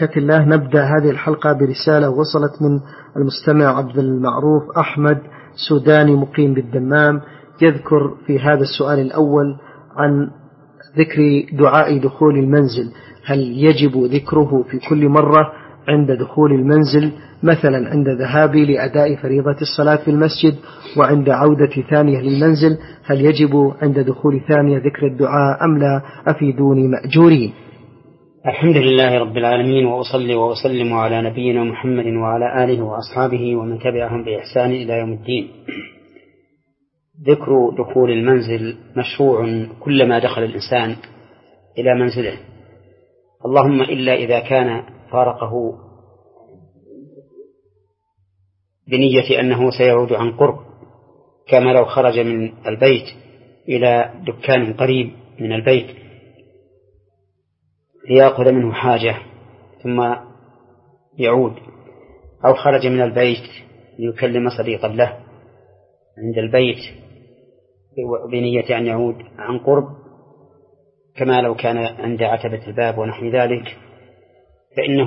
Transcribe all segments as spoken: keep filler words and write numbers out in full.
بركة الله نبدأ هذه الحلقة برسالة وصلت من المستمع عبد المعروف أحمد سوداني مقيم بالدمام، يذكر في هذا السؤال الأول عن ذكر دعاء دخول المنزل، هل يجب ذكره في كل مرة عند دخول المنزل، مثلا عند ذهابي لأداء فريضة الصلاة في المسجد وعند عودة ثانية للمنزل، هل يجب عند دخول ثانية ذكر الدعاء أم لا؟ أفيدوني مأجورين. الحمد لله رب العالمين، وأصلي وأسلم على نبينا محمد وعلى آله وأصحابه ومن تبعهم بإحسان إلى يوم الدين. ذكر دخول المنزل مشروع كلما دخل الإنسان إلى منزله، اللهم إلا إذا كان فارقه بنية أنه سيعود عن قرب، كما لو خرج من البيت إلى دكان قريب من البيت ليأخذ منه حاجة ثم يعود، أو خرج من البيت ليكلم صديقا له عند البيت بنية أن يعود عن قرب، كما لو كان عند عتبة الباب ونحو ذلك، فإنه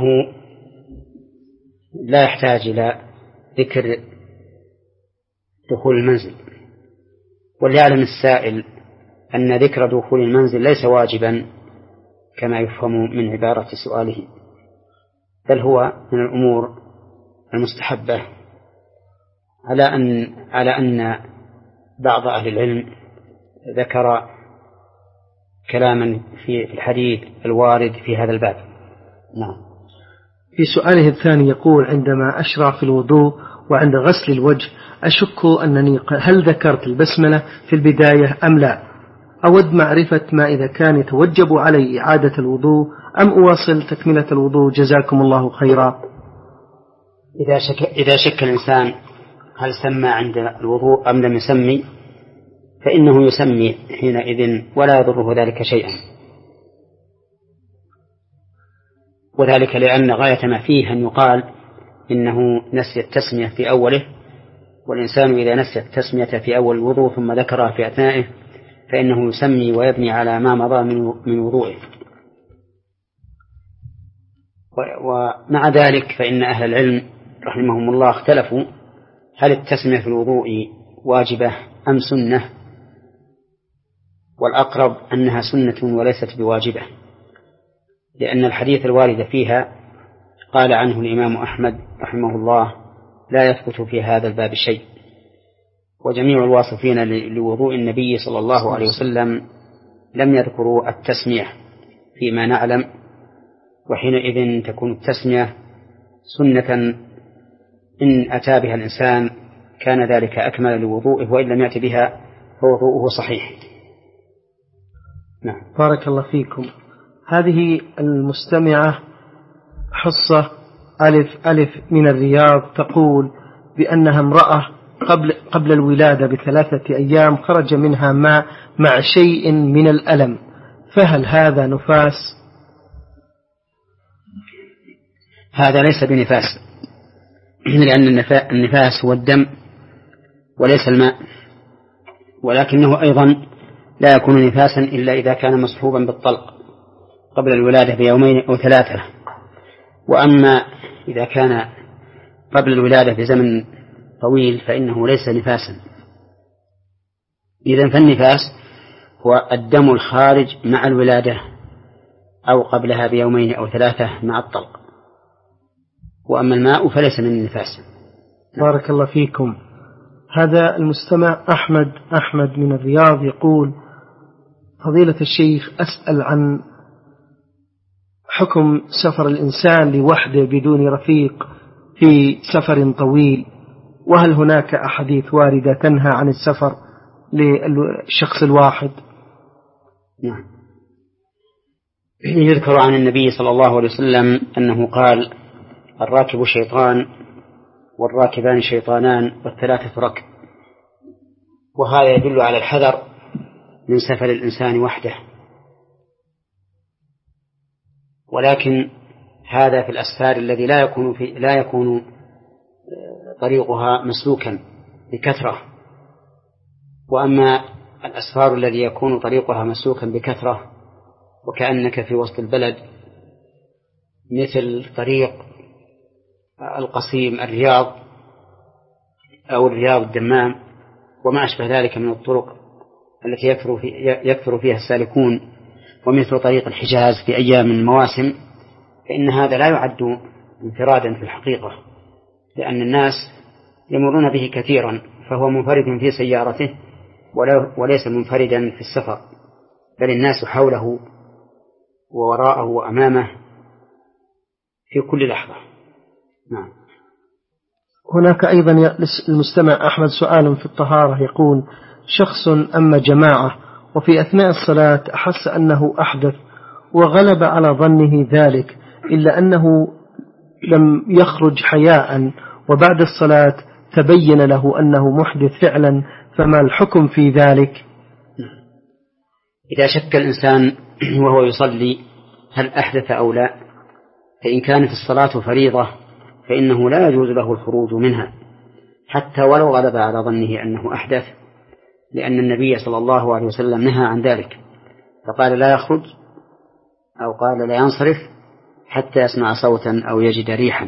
لا يحتاج إلى ذكر دخول المنزل. وليعلم السائل أن ذكر دخول المنزل ليس واجبا كما يفهم من عبارة سؤاله، بل هو من الأمور المستحبة، على أن على أن بعض أهل العلم ذكر كلاما في الحديث الوارد في هذا الباب. نعم. في سؤاله الثاني يقول: عندما أشرع في الوضوء وعند غسل الوجه أشك أنني هل ذكرت البسملة في البداية أم لا؟ أود معرفة ما إذا كان يتوجب علي إعادة الوضوء أم أواصل تكملة الوضوء، جزاكم الله خيرا. إذا شك, إذا شك الإنسان هل سمى عند الوضوء أم لم يسمي، فإنه يسمي حينئذ ولا يضره ذلك شيئا، وذلك لأن غاية ما فيه أن يقال إنه نسي التسمية في أوله، والإنسان إذا نسي التسمية في أول الوضوء ثم ذكرها في أثنائه فإنه يسمي ويبني على ما مضى من وضوءه. ومع ذلك فإن أهل العلم رحمهم الله اختلفوا هل التسمية في الوضوء واجبة أم سنة، والأقرب أنها سنة وليست بواجبة، لأن الحديث الوارد فيها قال عنه الإمام أحمد رحمه الله لا يثبت في هذا الباب شيء، وجميع الواصفين لوضوء النبي صلى الله عليه وسلم لم يذكروا التسمية فيما نعلم، وحينئذ تكون التسمية سنة إن أتى بها الإنسان كان ذلك أكمل لوضوءه، وإن لم يأتي بها فوضوءه صحيح. نعم. بارك الله فيكم. هذه المستمعة حصة ألف ألف من الرياض تقول بأنها امرأة قبل, قبل الولادة بثلاثة أيام خرج منها ماء مع شيء من الألم، فهل هذا نفاس؟ هذا ليس بنفاس، لأن النفاس هو الدم وليس الماء، ولكنه أيضا لا يكون نفاسا إلا إذا كان مصحوبا بالطلق قبل الولادة بيومين أو ثلاثة. وأما إذا كان قبل الولادة بزمن طويل فإنه ليس نفاسا. إذن فالنفاس هو الدم الخارج مع الولادة أو قبلها بيومين أو ثلاثة مع الطلق، وأما الماء فليس من النفاس. بارك الله فيكم. هذا المستمع أحمد أحمد من الرياض يقول: فضيلة الشيخ، أسأل عن حكم سفر الإنسان لوحده بدون رفيق في سفر طويل، وهل هناك أحاديث واردة تنهى عن السفر للشخص الواحد؟ نعم. يذكر عن النبي صلى الله عليه وسلم أنه قال: الراكب شيطان والراكبان شيطانان والثلاثة ركب، وهذا يدل على الحذر من سفر الإنسان وحده. ولكن هذا في الأسفار الذي لا يكون في لا يكون طريقها مسلوكا بكثرة، وأما الأسفار الذي يكون طريقها مسلوكا بكثرة وكأنك في وسط البلد مثل طريق القصيم الرياض أو الرياض الدمام وما أشبه ذلك من الطرق التي يكثر, في يكثر فيها السالكون، ومثل طريق الحجاز في أيام المواسم، فإن هذا لا يعد انفرادا في الحقيقة، لأن الناس يمرون به كثيرا، فهو منفرد في سيارته وليس منفردا في السفر، بل الناس حوله ووراءه وأمامه في كل لحظة. نعم. هناك أيضا المستمع أحمد سؤال في الطهارة، يقول: شخص أما جماعة وفي أثناء الصلاة أحس أنه أحدث وغلب على ظنه ذلك، إلا أنه لم يخرج حياء، وبعد الصلاة تبين له أنه محدث فعلا، فما الحكم في ذلك؟ إذا شك الإنسان وهو يصلي هل أحدث أو لا، فإن كانت الصلاة فريضة فإنه لا يجوز له الخروج منها حتى ولو غلب على ظنه أنه أحدث، لأن النبي صلى الله عليه وسلم نهى عن ذلك، فقال لا يخرج أو قال لا ينصرف حتى يسمع صوتا أو يجد ريحا.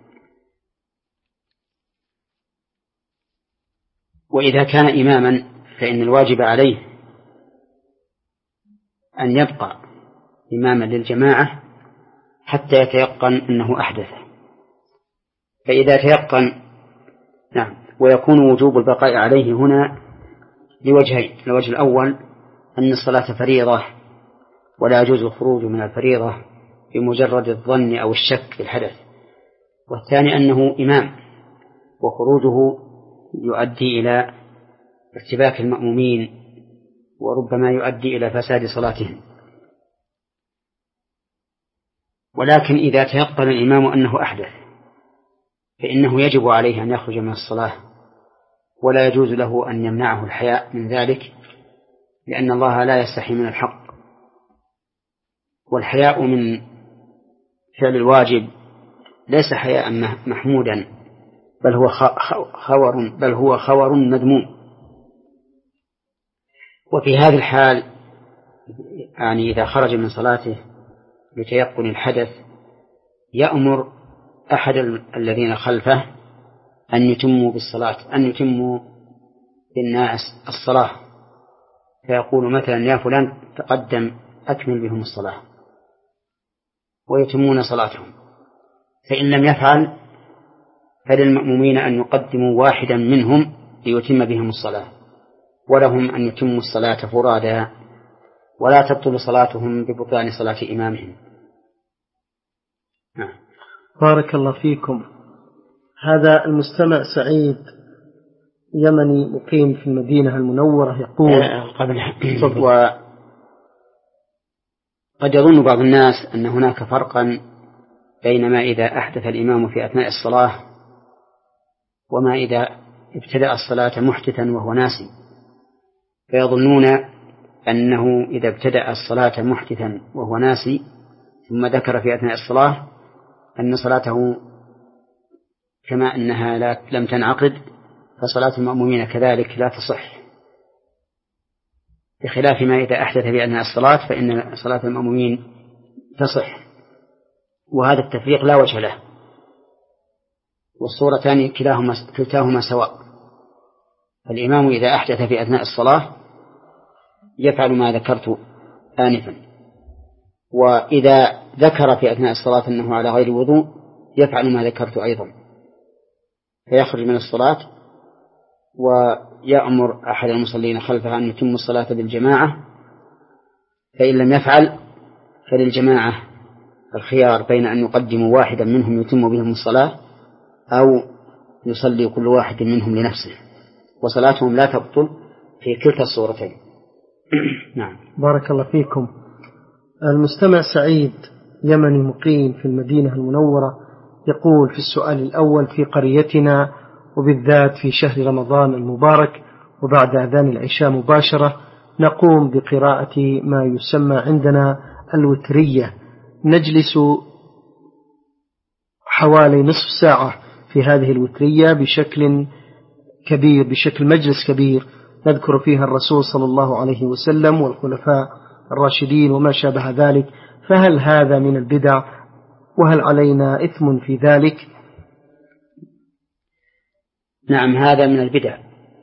وإذا كان إماما فإن الواجب عليه أن يبقى إماما للجماعة حتى يتيقن أنه أحدث. فإذا تيقن نعم ويكون وجوب البقاء عليه هنا لوجهين: الوجه الأول أن الصلاة فريضة ولا يجوز الخروج من الفريضة بمجرد الظن أو الشك في الحدث، والثاني أنه إمام وخروجه يؤدي إلى ارتباك المأمومين وربما يؤدي إلى فساد صلاتهم. ولكن إذا تيقن الإمام أنه أحدث فإنه يجب عليه أن يخرج من الصلاة، ولا يجوز له أن يمنعه الحياء من ذلك، لأن الله لا يستحي من الحق، والحياء من فعل الواجب ليس حياء محمودا، بل هو خور بل هو خور مذموم. وفي هذه الحال يعني إذا خرج من صلاته بتيقن الحدث يأمر أحد الذين خلفه أن يتموا بالصلاة أن يتموا بالناس الصلاة، فيقول مثلا: يا فلان تقدم أكمل بهم الصلاة، ويتمون صلاتهم. فإن لم يفعل فللمأمومين أن يقدموا واحدا منهم ليتم بهم الصلاة، ولهم أن يتموا الصلاة فرادا، ولا تبطل صلاتهم ببطلان صلاة إمامهم. بارك الله فيكم. هذا المستمع سعيد يمني مقيم في المدينة المنورة يقول: قبل وقد يظن بعض الناس أن هناك فرقا بين ما إذا أحدث الإمام في أثناء الصلاة وما إذا ابتدأ الصلاة محدثا وهو ناسي، فيظنون أنه إذا ابتدأ الصلاة محدثا وهو ناسي ثم ذكر في أثناء الصلاة أن صلاته كما أنها لا لم تنعقد، فصلاة المأمومين كذلك لا تصح، بخلاف ما إذا أحدث في أثناء الصلاة فإن صلاة المأمومين تصح. وهذا التفريق لا وجه له، والصورتان كلاهما كلتاهما سواء. الإمام إذا أحدث في أثناء الصلاة يفعل ما ذكرت آنفا، وإذا ذكر في أثناء الصلاة أنه على غير وضوء يفعل ما ذكرت أيضا، فيخرج من الصلاة ويأمر أحد المصلين خلفه أن يتم الصلاة بالجماعة، فإن لم يفعل فللجماعة الخيار بين أن يقدموا واحدا منهم يتم بهم الصلاة أو يصلي كل واحد منهم لنفسه، وصلاتهم لا تبطل في كلتا الصورتين. نعم. بارك الله فيكم. المستمع سعيد يمني مقيم في المدينة المنورة يقول في السؤال الأول: في قريتنا وبالذات في شهر رمضان المبارك وبعد أذان العشاء مباشرة نقوم بقراءة ما يسمى عندنا الوترية، نجلس حوالي نصف ساعة في هذه الوترية بشكل كبير بشكل مجلس كبير نذكر فيها الرسول صلى الله عليه وسلم والخلفاء الراشدين وما شابه ذلك، فهل هذا من البدع وهل علينا إثم في ذلك؟ نعم، هذا من البدع،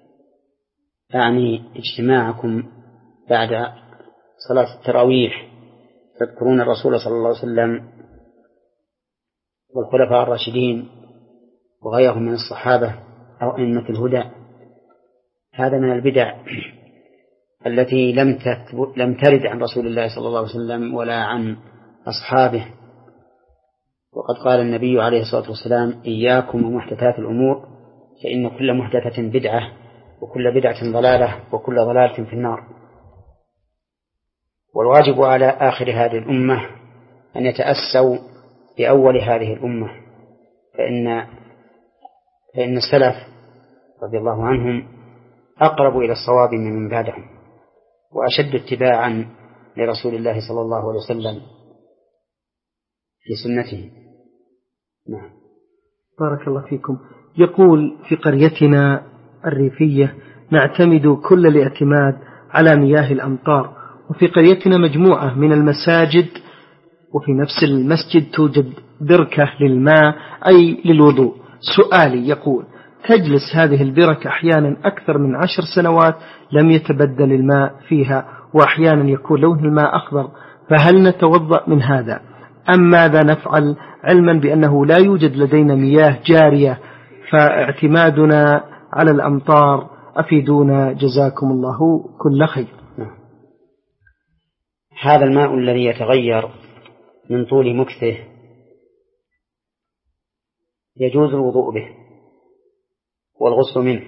يعني اجتماعكم بعد صلاة التراويح تذكرون الرسول صلى الله عليه وسلم والخلفاء الراشدين وغيرهم من الصحابة أو أئمة الهدى، هذا من البدع التي لم لم ترد عن رسول الله صلى الله عليه وسلم ولا عن أصحابه. وقد قال النبي عليه الصلاة والسلام: إياكم ومحدثات الأمور فإن كل محدثة بدعة وكل بدعة ضلالة وكل ضلالة في النار. والواجب على آخر هذه الأمة أن يتأسوا بأول هذه الأمة، فإن فإن السلف رضي الله عنهم أقرب إلى الصواب من بعدهم وأشد اتباعا لرسول الله صلى الله عليه وسلم في سنته. نعم. بارك الله فيكم. يقول: في قريتنا الريفية نعتمد كل الاعتماد على مياه الأمطار، وفي قريتنا مجموعة من المساجد وفي نفس المسجد توجد بركة للماء أي للوضوء. سؤالي يقول: تجلس هذه البركة أحيانا أكثر من عشر سنوات لم يتبدل الماء فيها، وأحيانا يكون لون الماء أخضر، فهل نتوضأ من هذا أم ماذا نفعل، علما بأنه لا يوجد لدينا مياه جارية فاعتمادنا على الأمطار؟ أفيدونا جزاكم الله كل خير. هذا الماء الذي يتغير من طول مكثه يجوز الوضوء به والغسل منه،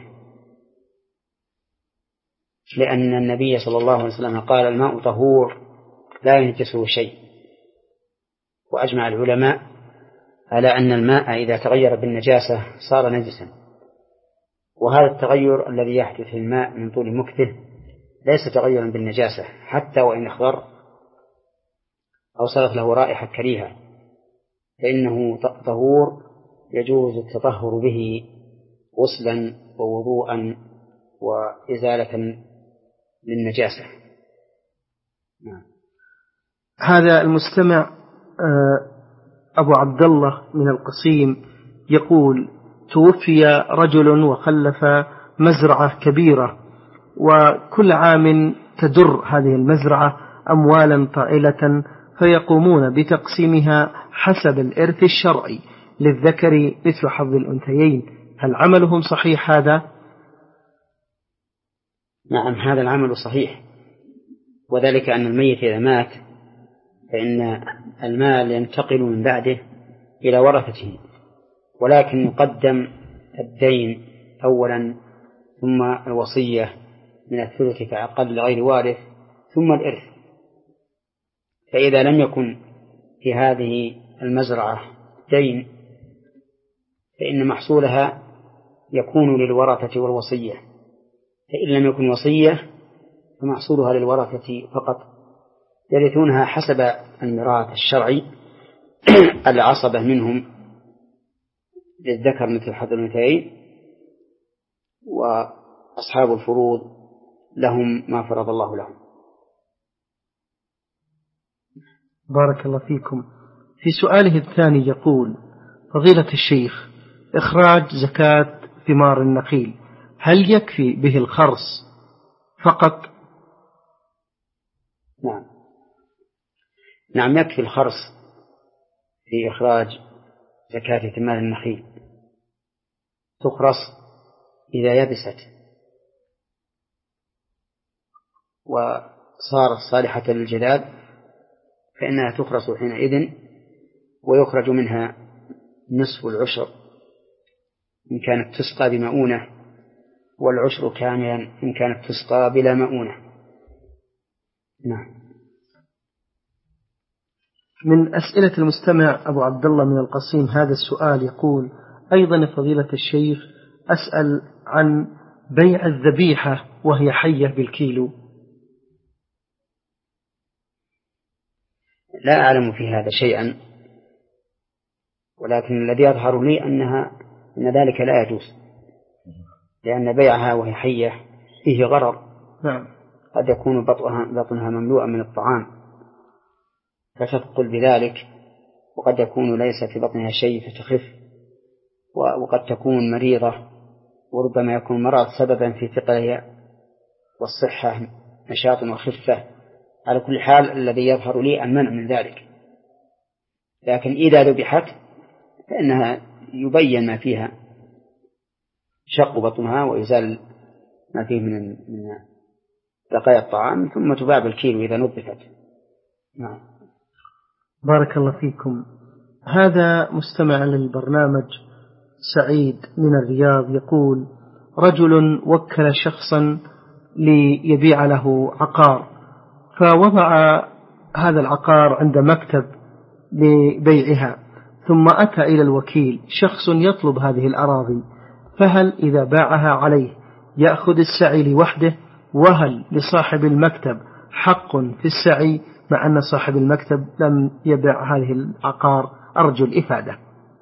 لأن النبي صلى الله عليه وسلم قال: الماء طهور لا ينجسه شيء. وأجمع العلماء على أن الماء إذا تغير بالنجاسة صار نجسا، وهذا التغير الذي يحدث في الماء من طول مكثه ليس تغيرا بالنجاسة حتى وإن اخضر أو صارت له رائحة كريهة، فإنه طهور يجوز التطهر به غسلا ووضوءا وإزالة للنجاسة. نعم. هذا المستمع أبو عبد الله من القصيم يقول: توفي رجل وخلف مزرعة كبيرة، وكل عام تدر هذه المزرعة أموالا طائلة، فيقومون بتقسيمها حسب الإرث الشرعي للذكر مثل حظ الأنثيين، هل عملهم صحيح هذا؟ نعم، هذا العمل صحيح، وذلك أن الميت إذا مات فإن المال ينتقل من بعده إلى ورثته، ولكن يقدم الدين أولا ثم الوصية من الثلث كأقل غير وارث ثم الإرث. فإذا لم يكن في هذه المزرعة دين فإن محصولها يكون للورثة والوصية، فإن لم يكن وصية فمحصولها للورثة فقط، يرثونها حسب الميراث الشرعي. العصبة منهم للذكر مثل حظ الأنثيين، وأصحاب الفروض لهم ما فرض الله لهم. بارك الله فيكم. في سؤاله الثاني يقول: فضيلة الشيخ، إخراج زكاة ثمار النخيل هل يكفي به الخرص فقط؟ نعم نعم يكفي الخرص في إخراج زكاة ثمار النخيل، تخرص إذا يبست وصارت صالحة للجلاب فإنها تخرص حينئذ، ويخرج منها نصف العشر إن كانت تسقى بمؤونة، والعشر كاملا إن كانت تسقى بلا مؤونة. نعم. من أسئلة المستمع أبو عبد الله من القصيم هذا السؤال يقول: أيضا فضيلة الشيخ، أسأل عن بيع الذبيحة وهي حية بالكيلو. لا أعلم في هذا شيئا، ولكن الذي يظهر لي أنها أن ذلك لا يجوز، لأن بيعها وهي حية فيه غرر. نعم. قد يكون بطنها, بطنها مملوءا من الطعام فتثقل بذلك، وقد يكون ليس في بطنها شيء فتخف، وقد تكون مريضة وربما يكون المرض سببا في ثقلها والصحة نشاط وخفة. على كل حال الذي يظهر لي المنع من ذلك، لكن إذا ذبحت فإنها يبين ما فيها، شق بطنها ويزال ما فيه من من بقايا الطعام، ثم تباع بالكيلو إذا نظفت. نعم. بارك الله فيكم. هذا مستمع للبرنامج سعيد من الرياض يقول: رجل وكل شخصا ليبيع له عقار، فوضع هذا العقار عند مكتب لبيعها، ثم أتى إلى الوكيل شخص يطلب هذه الأراضي، فهل إذا باعها عليه يأخذ السعي لوحده، وهل لصاحب المكتب حق في السعي مع أن صاحب المكتب لم يبيع هذه العقار؟ أرجو الإفادة.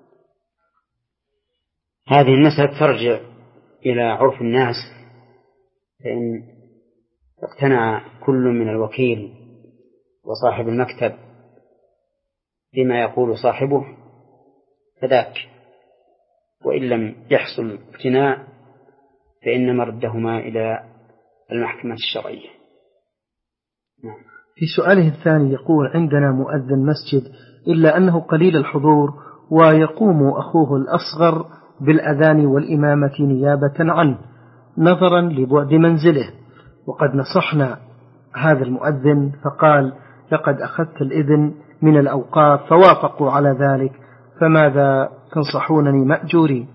هذه المسألة ترجع إلى عرف الناس، فإن اقتنع كل من الوكيل وصاحب المكتب بما يقول صاحبه فذاك، وإن لم يحصل اقتناع فإن مردهما إلى المحكمة الشرعية. نعم. في سؤاله الثاني يقول: عندنا مؤذن مسجد إلا أنه قليل الحضور، ويقوم أخوه الأصغر بالأذان والإمامة نيابة عنه نظرا لبعد منزله، وقد نصحنا هذا المؤذن فقال: لقد أخذت الإذن من الأوقاف فوافقوا على ذلك، فماذا تنصحونني مأجوري؟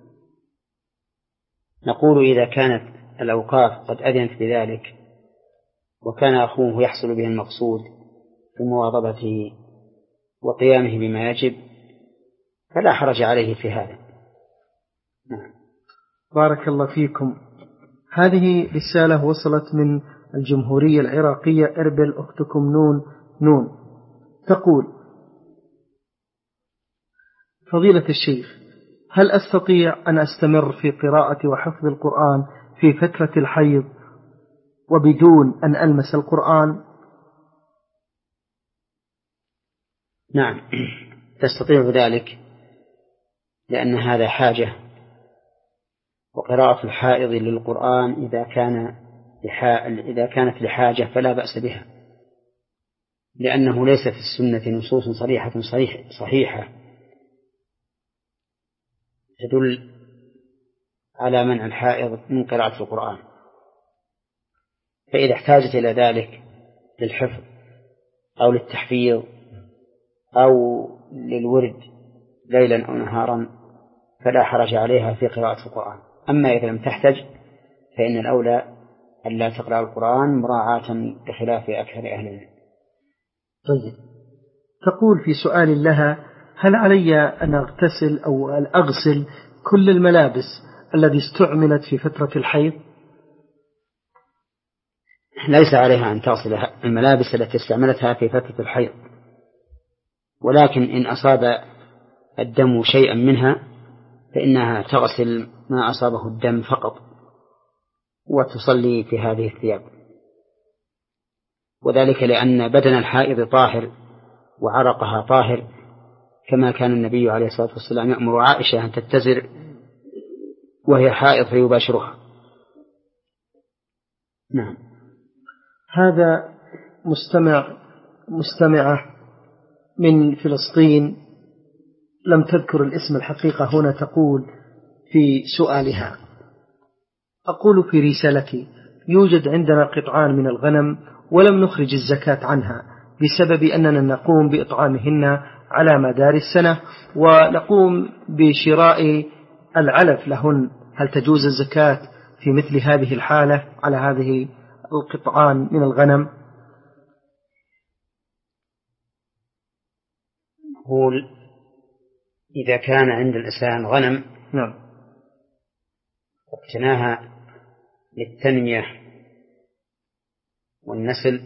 نقول: إذا كانت الأوقاف قد أذنت بذلك وكان أخوه يحصل به المقصود في مواظبته وقيامه بما يجب فلا حرج عليه في هذا. نعم. بارك الله فيكم. هذه رسالة وصلت من الجمهورية العراقية إربل، أختكم نون نون، تقول: فضيلة الشيخ، هل أستطيع أن أستمر في قراءة وحفظ القرآن في فترة الحيض وبدون أن ألمس القرآن؟ نعم، تستطيع ذلك، لأن هذا حاجة، وقراءة الحائض للقرآن إذا كان إذا كانت لحاجة فلا بأس بها، لأنه ليس في السنة نصوص صريحة صحيح صحيحة تدل على منع الحائض من قراءة القرآن، فإذا احتاجت إلى ذلك للحفظ أو للتحفيظ أو للورد ليلا أو نهارا فلا حرج عليها في قراءة القرآن. أما إذا لم تحتج فإن الأولى أن لا تقرأ القرآن مراعاة بخلاف أكثر أهل العلم. طيب، تقول في سؤال لها: هل علي أن أغتسل أو أن أغسل كل الملابس التي استعملت في فترة الحيض؟ ليس عليها أن تغسل الملابس التي استعملتها في فترة الحيض، ولكن إن أصاب الدم شيئا منها فإنها تغسل ما أصابه الدم فقط وتصلي في هذه الثياب، وذلك لأن بدن الحائض طاهر وعرقها طاهر، كما كان النبي عليه الصلاة والسلام يأمر عائشة أن تتزر وهي حائض فيباشرها. نعم. هذا مستمع مستمعة من فلسطين لم تذكر الاسم الحقيقة هنا، تقول في سؤالها: أقول في رسالتي: يوجد عندنا قطعان من الغنم ولم نخرج الزكاة عنها بسبب أننا نقوم بإطعامهن على مدار السنة ونقوم بشراء العلف لهن، هل تجوز الزكاة في مثل هذه الحالة على هذه القطعان من الغنم؟ نقول: إذا كان عند الإنسان غنم نعم اقتناها للتنمية والنسل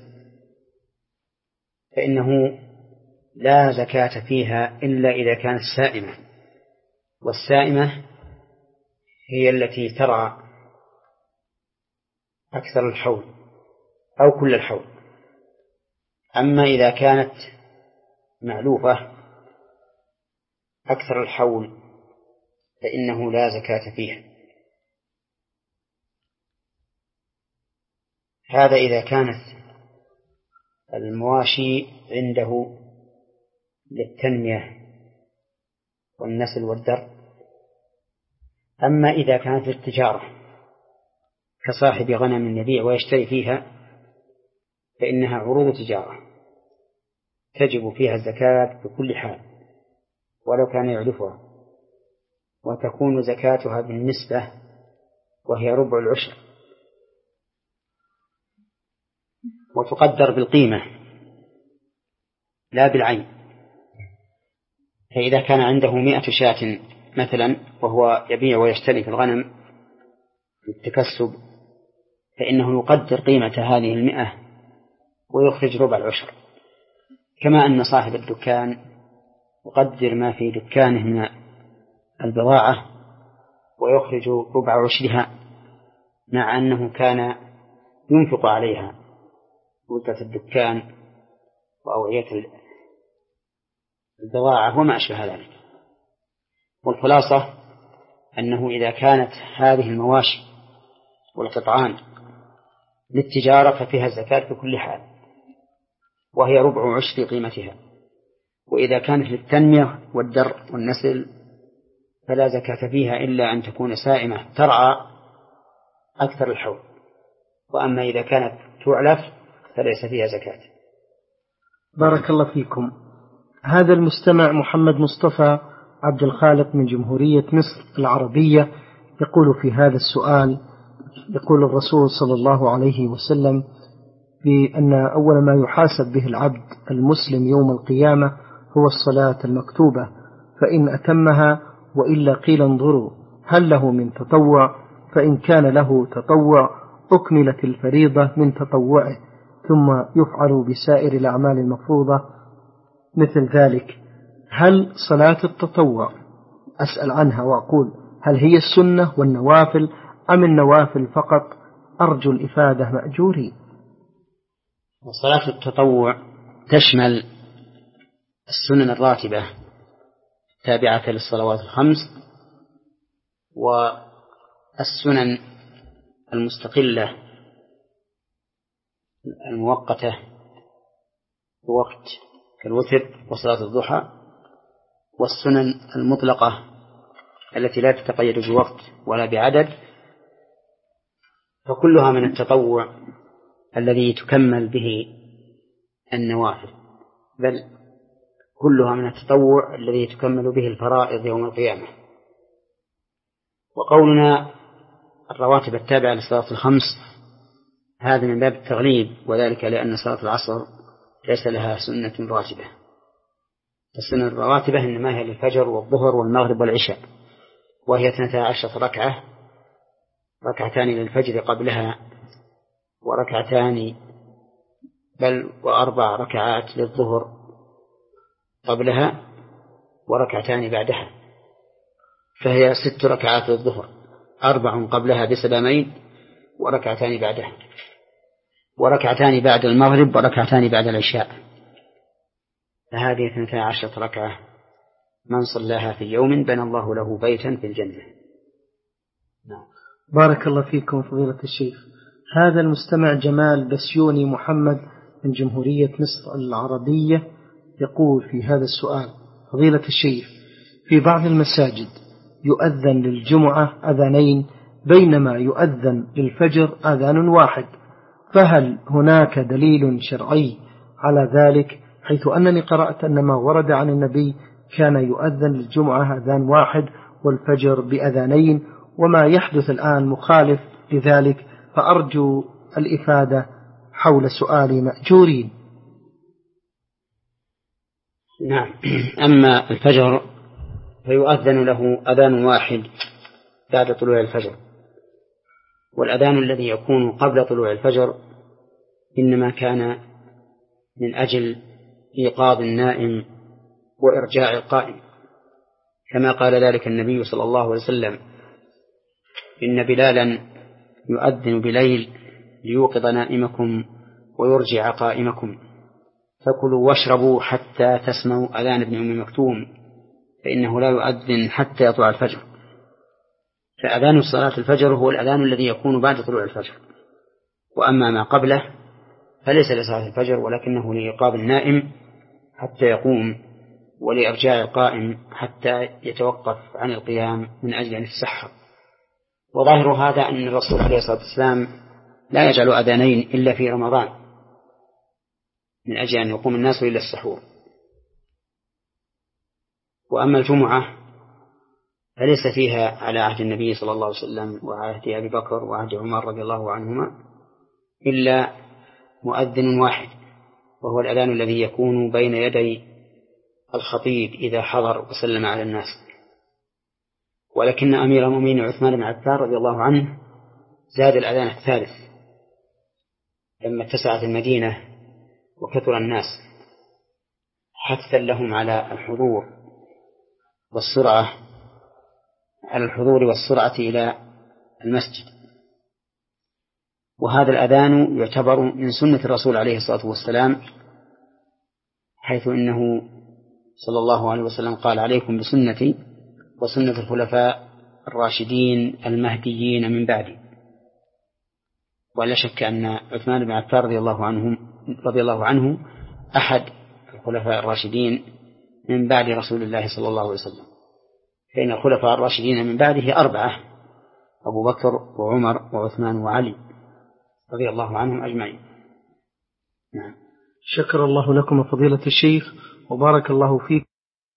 فإنه لا زكاة فيها إلا إذا كانت سائمة، والسائمة هي التي ترعى أكثر الحول أو كل الحول. أما إذا كانت معلوفة أكثر الحول فإنه لا زكاة فيها. هذا إذا كانت المواشي عنده للتنمية والنسل والدر. أما إذا كانت للتجارة كصاحب غنم يبيع ويشتري فيها فإنها عروض تجارة تجب فيها الزكاة بكل حال ولو كان يعرفها، وتكون زكاتها بالنسبة وهي ربع العشر، وتقدر بالقيمة لا بالعين. فإذا كان عنده مئة شاة مثلا وهو يبيع ويشتري في الغنم للتكسب فإنه يقدر قيمة هذه المئة ويخرج ربع العشر، كما أن صاحب الدكان يقدر ما في دكانه من البضاعة ويخرج ربع عشرها، مع أنه كان ينفق عليها مدة الدكان وأوعية البضاعة وما أشبه ذلك. والخلاصة أنه إذا كانت هذه المواشي والقطعان للتجارة ففيها الزكاة بكل حال وهي ربع عشر قيمتها، وإذا كانت للتنمية والدر والنسل فلا زكاة فيها إلا أن تكون سائمة ترعى أكثر الحول، وأما إذا كانت تعلف فليس فيها زكاة. بارك الله فيكم. هذا المستمع محمد مصطفى عبد الخالق من جمهورية مصر العربية يقول في هذا السؤال: يقول الرسول صلى الله عليه وسلم بأن أول ما يحاسب به العبد المسلم يوم القيامة هو الصلاة المكتوبة، فإن أتمها وإلا قيل انظروا هل له من تطوع، فإن كان له تطوع أكملت الفريضة من تطوعه، ثم يفعل بسائر الأعمال المفروضة مثل ذلك. هل صلاة التطوع أسأل عنها وأقول هل هي السنة والنوافل أم النوافل فقط؟ أرجو الإفادة مأجوري. وصلاة التطوع تشمل السنن الراتبة التابعة للصلوات الخمس والسنن المستقلة المؤقتة بوقت كالوتر وصلاة الضحى، والسنن المطلقة التي لا تتقيد بوقت ولا بعدد، فكلها من التطوع الذي تكمل به النوافل، بل كلها من التطوع الذي تكمل به الفرائض يوم القيامة. وقولنا الرواتب التابعة للصلاة الخمس هذا من باب التغليب، وذلك لأن صلاة العصر ليس لها سنة راتبة، السنة الرواتبة إنما هي للفجر والظهر والمغرب والعشاء، وهي اثنتا عشرة ركعة، ركعتان للفجر قبلها وركعتان بل وأربع ركعات للظهر قبلها وركعتان بعدها، فهي ست ركعات للظهر، أربع قبلها بسلامين وركعتان بعدها، وركعتان بعد المغرب وركعتان بعد العشاء، فهذه اثنتا عشرة ركعة من صلاها في يوم بنى الله له بيتا في الجنة. نعم. بارك الله فيكم فضيلة الشيخ. هذا المستمع جمال بسيوني محمد من جمهورية مصر العربية يقول في هذا السؤال: فضيلة الشيخ، في بعض المساجد يؤذن للجمعة أذانين بينما يؤذن للفجر أذان واحد، فهل هناك دليل شرعي على ذلك؟ حيث أنني قرأت أن ما ورد عن النبي كان يؤذن للجمعة أذان واحد والفجر بأذانين، وما يحدث الآن مخالف لذلك، فأرجو الإفادة حول سؤالي مأجورين. نعم. أما الفجر فيؤذن له أذان واحد بعد طلوع الفجر، والأذان الذي يكون قبل طلوع الفجر إنما كان من أجل إيقاظ النائم وإرجاع القائم، كما قال ذلك النبي صلى الله عليه وسلم: إن بلالا يؤذن بليل ليوقظ نائمكم ويرجع قائمكم، فكلوا واشربوا حتى تسمعوا أذان ابن أم مكتوم فإنه لا يؤذن حتى يطلع الفجر، فأذان صلاة الفجر هو الأذان الذي يكون بعد طلوع الفجر، وأما ما قبله فليس لصلاة الفجر ولكنه لإيقاظ النائم حتى يقوم، ولإرجاع القائم حتى يتوقف عن القيام من أجل أن يتسحر. وظاهر هذا أن الرسول عليه الصلاة والسلام لا يجعل أذانين إلا في رمضان من أجل أن يقوم الناس إلى السحور. وأما الجمعة فليس فيها على عهد النبي صلى الله عليه وسلم وعهد أبي بكر وعهد عمر رضي الله عنهما إلا مؤذن واحد، وهو الأذان الذي يكون بين يدي الخطيب إذا حضر وسلم على الناس. ولكن أمير المؤمنين عثمان بن عفان رضي الله عنه زاد الأذان الثالث لما اتسعت المدينة وكثر الناس، حثا لهم على الحضور والسرعة على الحضور والسرعة إلى المسجد. وهذا الأذان يعتبر من سنة الرسول عليه الصلاة والسلام، حيث إنه صلى الله عليه وسلم قال: عليكم بسنتي وسنة الخلفاء الراشدين المهديين من بعدي. ولا شك أن عثمان بن عفان رضي الله عنه رضي الله عنه أحد الخلفاء الراشدين من بعد رسول الله صلى الله عليه وسلم، فإن الخلفاء الراشدين من بعده أربعة: أبو بكر وعمر وعثمان وعلي رضي الله عنهم أجمعين. نعم. شكر الله لكم فضيلة الشيخ وبارك الله فيك.